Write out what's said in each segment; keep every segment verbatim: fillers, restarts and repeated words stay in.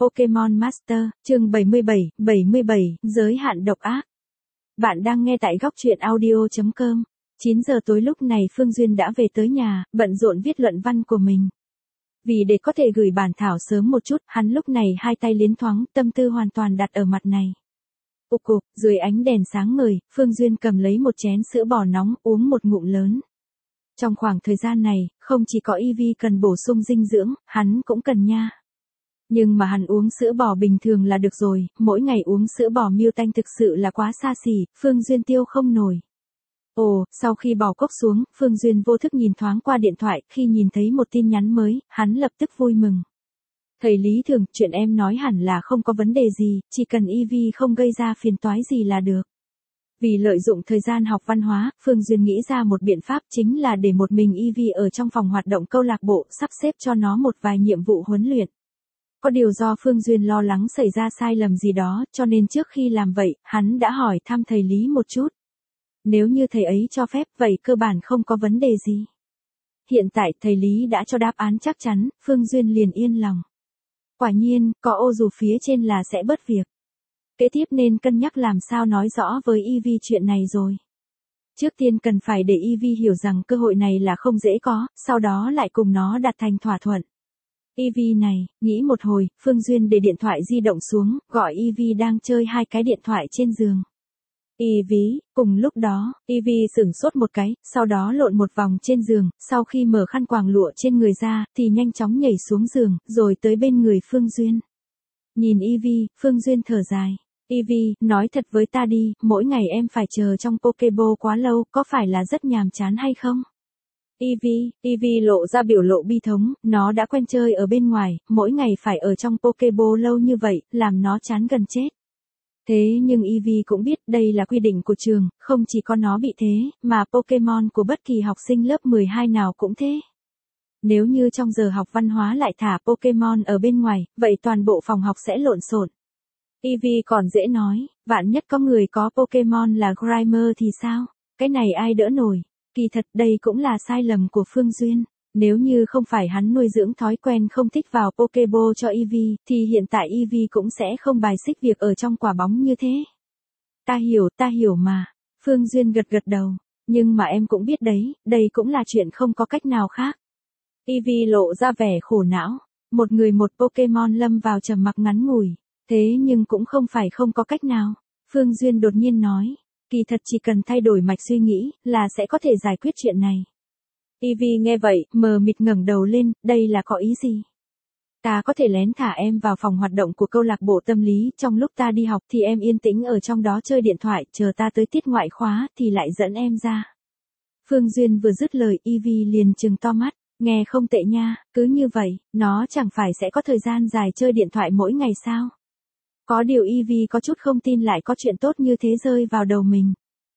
Pokemon Master, chương bảy mươi bảy, bảy mươi bảy, giới hạn độc ác. Bạn đang nghe tại góc truyện audio chấm com. chín giờ tối lúc này Phương Duyên đã về tới nhà, bận rộn viết luận văn của mình. Vì để có thể gửi bản thảo sớm một chút, hắn lúc này hai tay liến thoáng, tâm tư hoàn toàn đặt ở mặt này. Ục cục, dưới ánh đèn sáng ngời, Phương Duyên cầm lấy một chén sữa bò nóng, uống một ngụm lớn. Trong khoảng thời gian này, không chỉ có Eevee cần bổ sung dinh dưỡng, hắn cũng cần nha. Nhưng mà hắn uống sữa bò bình thường là được rồi, mỗi ngày uống sữa bò Miltank thực sự là quá xa xỉ, Phương Duyên tiêu không nổi. Ồ, sau khi bỏ cốc xuống, Phương Duyên vô thức nhìn thoáng qua điện thoại, khi nhìn thấy một tin nhắn mới, hắn lập tức vui mừng. Thầy Lý Thường, chuyện em nói hẳn là không có vấn đề gì, chỉ cần Eevee không gây ra phiền toái gì là được. Vì lợi dụng thời gian học văn hóa, Phương Duyên nghĩ ra một biện pháp chính là để một mình Eevee ở trong phòng hoạt động câu lạc bộ, sắp xếp cho nó một vài nhiệm vụ huấn luyện. Có điều do Phương Duyên lo lắng xảy ra sai lầm gì đó, cho nên trước khi làm vậy, hắn đã hỏi thăm thầy Lý một chút. Nếu như thầy ấy cho phép, vậy cơ bản không có vấn đề gì. Hiện tại thầy Lý đã cho đáp án chắc chắn, Phương Duyên liền yên lòng. Quả nhiên, có ô dù phía trên là sẽ bớt việc. Kế tiếp nên cân nhắc làm sao nói rõ với Eevee chuyện này rồi. Trước tiên cần phải để Eevee hiểu rằng cơ hội này là không dễ có, sau đó lại cùng nó đạt thành thỏa thuận. Eevee này, nghĩ một hồi, Phương Duyên để điện thoại di động xuống, gọi Eevee đang chơi hai cái điện thoại trên giường. Eevee, cùng lúc đó, Eevee sửng sốt một cái, sau đó lộn một vòng trên giường, sau khi mở khăn quàng lụa trên người ra, thì nhanh chóng nhảy xuống giường, rồi tới bên người Phương Duyên. Nhìn Eevee, Phương Duyên thở dài. Eevee, nói thật với ta đi, mỗi ngày em phải chờ trong Pokéball quá lâu, có phải là rất nhàm chán hay không? Eevee, Eevee lộ ra biểu lộ bi thống, nó đã quen chơi ở bên ngoài, mỗi ngày phải ở trong Pokéball lâu như vậy, làm nó chán gần chết. Thế nhưng Eevee cũng biết đây là quy định của trường, không chỉ có nó bị thế, mà Pokemon của bất kỳ học sinh lớp mười hai nào cũng thế. Nếu như trong giờ học văn hóa lại thả Pokemon ở bên ngoài, vậy toàn bộ phòng học sẽ lộn xộn. Eevee còn dễ nói, vạn nhất có người có Pokemon là Grimer thì sao? Cái này ai đỡ nổi? Kỳ thật đây cũng là sai lầm của Phương Duyên. Nếu như không phải hắn nuôi dưỡng thói quen không thích vào Pokéball cho Eevee, thì hiện tại Eevee cũng sẽ không bài xích việc ở trong quả bóng như thế. Ta hiểu, ta hiểu mà. Phương Duyên gật gật đầu. Nhưng mà em cũng biết đấy, đây cũng là chuyện không có cách nào khác. Eevee lộ ra vẻ khổ não. Một người một Pokemon lâm vào trầm mặc ngắn ngủi. Thế nhưng cũng không phải không có cách nào. Phương Duyên đột nhiên nói. Kỳ thật chỉ cần thay đổi mạch suy nghĩ, là sẽ có thể giải quyết chuyện này. Eevee nghe vậy, mờ mịt ngẩng đầu lên, đây là có ý gì? Ta có thể lén thả em vào phòng hoạt động của câu lạc bộ tâm lý, trong lúc ta đi học thì em yên tĩnh ở trong đó chơi điện thoại, chờ ta tới tiết ngoại khóa, thì lại dẫn em ra. Phương Duyên vừa dứt lời, Eevee liền trừng to mắt, nghe không tệ nha, cứ như vậy, nó chẳng phải sẽ có thời gian dài chơi điện thoại mỗi ngày sao? Có điều Eevee có chút không tin lại có chuyện tốt như thế rơi vào đầu mình.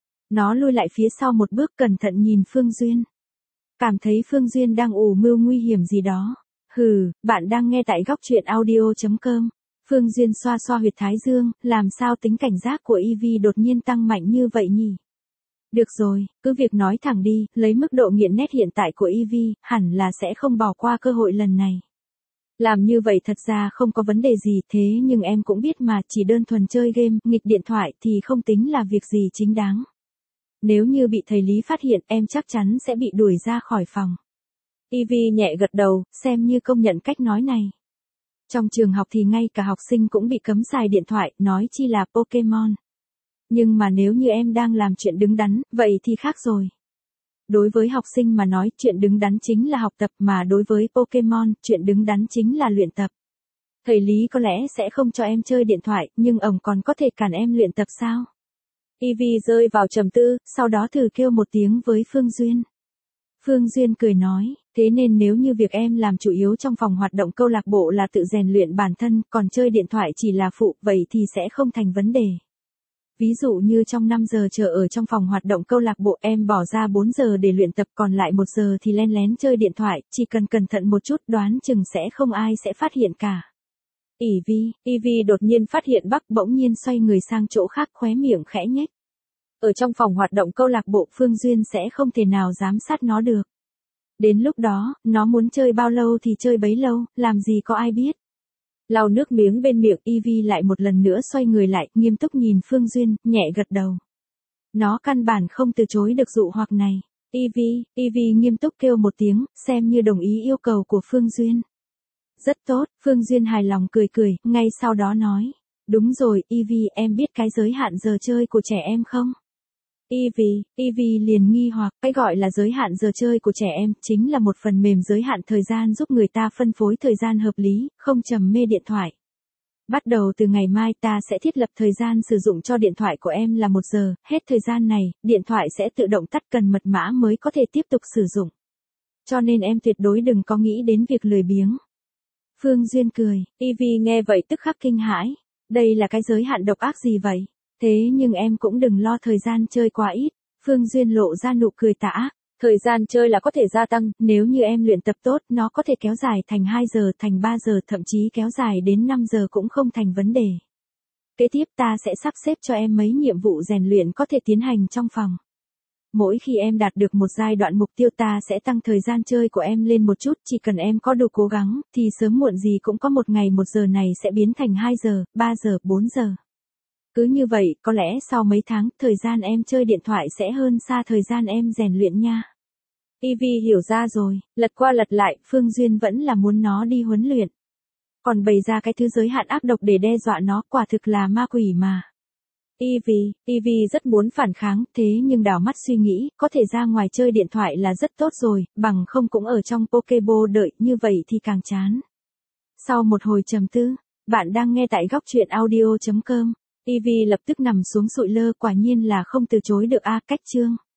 Nó lui lại phía sau một bước cẩn thận nhìn Phương Duyên. Cảm thấy Phương Duyên đang ủ mưu nguy hiểm gì đó. Hừ, bạn đang nghe tại góc truyện audio chấm com. Phương Duyên xoa xoa huyệt thái dương, làm sao tính cảnh giác của Eevee đột nhiên tăng mạnh như vậy nhỉ? Được rồi, cứ việc nói thẳng đi, lấy mức độ nghiện nét hiện tại của Eevee, hẳn là sẽ không bỏ qua cơ hội lần này. Làm như vậy thật ra không có vấn đề gì, thế nhưng em cũng biết mà, chỉ đơn thuần chơi game, nghịch điện thoại thì không tính là việc gì chính đáng. Nếu như bị thầy Lý phát hiện, em chắc chắn sẽ bị đuổi ra khỏi phòng. Eevee nhẹ gật đầu, xem như công nhận cách nói này. Trong trường học thì ngay cả học sinh cũng bị cấm xài điện thoại, nói chi là Pokemon. Nhưng mà nếu như em đang làm chuyện đứng đắn, vậy thì khác rồi. Đối với học sinh mà nói, chuyện đứng đắn chính là học tập, mà đối với Pokemon, chuyện đứng đắn chính là luyện tập. Thầy Lý có lẽ sẽ không cho em chơi điện thoại, nhưng ông còn có thể cản em luyện tập sao? Eevee rơi vào trầm tư, sau đó thử kêu một tiếng với Phương Duyên. Phương Duyên cười nói, thế nên nếu như việc em làm chủ yếu trong phòng hoạt động câu lạc bộ là tự rèn luyện bản thân, còn chơi điện thoại chỉ là phụ, vậy thì sẽ không thành vấn đề. Ví dụ như trong năm giờ chờ ở trong phòng hoạt động câu lạc bộ em bỏ ra bốn giờ để luyện tập, còn lại một giờ thì len lén chơi điện thoại, chỉ cần cẩn thận một chút đoán chừng sẽ không ai sẽ phát hiện cả. Eevee, Eevee đột nhiên phát hiện Bắc bỗng nhiên xoay người sang chỗ khác, khóe miệng khẽ nhếch. Ở trong phòng hoạt động câu lạc bộ Phương Duyên sẽ không thể nào giám sát nó được. Đến lúc đó, nó muốn chơi bao lâu thì chơi bấy lâu, làm gì có ai biết. Lau nước miếng bên miệng, Ivy lại một lần nữa xoay người lại, nghiêm túc nhìn Phương Duyên, nhẹ gật đầu. Nó căn bản không từ chối được dụ hoặc này. Ivy, Ivy nghiêm túc kêu một tiếng, xem như đồng ý yêu cầu của Phương Duyên. Rất tốt, Phương Duyên hài lòng cười cười, ngay sau đó nói. Đúng rồi, Ivy, em biết cái giới hạn giờ chơi của trẻ em không? Ivy, Ivy liền nghi hoặc, cái gọi là giới hạn giờ chơi của trẻ em, chính là một phần mềm giới hạn thời gian giúp người ta phân phối thời gian hợp lý, không trầm mê điện thoại. Bắt đầu từ ngày mai ta sẽ thiết lập thời gian sử dụng cho điện thoại của em là một giờ, hết thời gian này, điện thoại sẽ tự động tắt, cần mật mã mới có thể tiếp tục sử dụng. Cho nên em tuyệt đối đừng có nghĩ đến việc lười biếng. Phương Duyên cười, Ivy nghe vậy tức khắc kinh hãi. Đây là cái giới hạn độc ác gì vậy? Thế nhưng em cũng đừng lo thời gian chơi quá ít. Phương Duyên lộ ra nụ cười tà ác. Thời gian chơi là có thể gia tăng, nếu như em luyện tập tốt, nó có thể kéo dài thành hai giờ, thành ba giờ, thậm chí kéo dài đến năm giờ cũng không thành vấn đề. Kế tiếp ta sẽ sắp xếp cho em mấy nhiệm vụ rèn luyện có thể tiến hành trong phòng. Mỗi khi em đạt được một giai đoạn mục tiêu ta sẽ tăng thời gian chơi của em lên một chút, chỉ cần em có đủ cố gắng, thì sớm muộn gì cũng có một ngày một giờ này sẽ biến thành hai giờ, ba giờ, bốn giờ. Cứ như vậy, có lẽ sau mấy tháng, thời gian em chơi điện thoại sẽ hơn xa thời gian em rèn luyện nha. Ivy hiểu ra rồi, lật qua lật lại, Phương Duyên vẫn là muốn nó đi huấn luyện. Còn bày ra cái thứ giới hạn ác độc để đe dọa nó, quả thực là ma quỷ mà. Ivy, Ivy rất muốn phản kháng, thế nhưng đảo mắt suy nghĩ, có thể ra ngoài chơi điện thoại là rất tốt rồi, bằng không cũng ở trong Pokéball đợi, như vậy thì càng chán. Sau một hồi trầm tư, bạn đang nghe tại góc truyện audio chấm com. Ivy lập tức nằm xuống sụi lơ, quả nhiên là không từ chối được a, cách chương.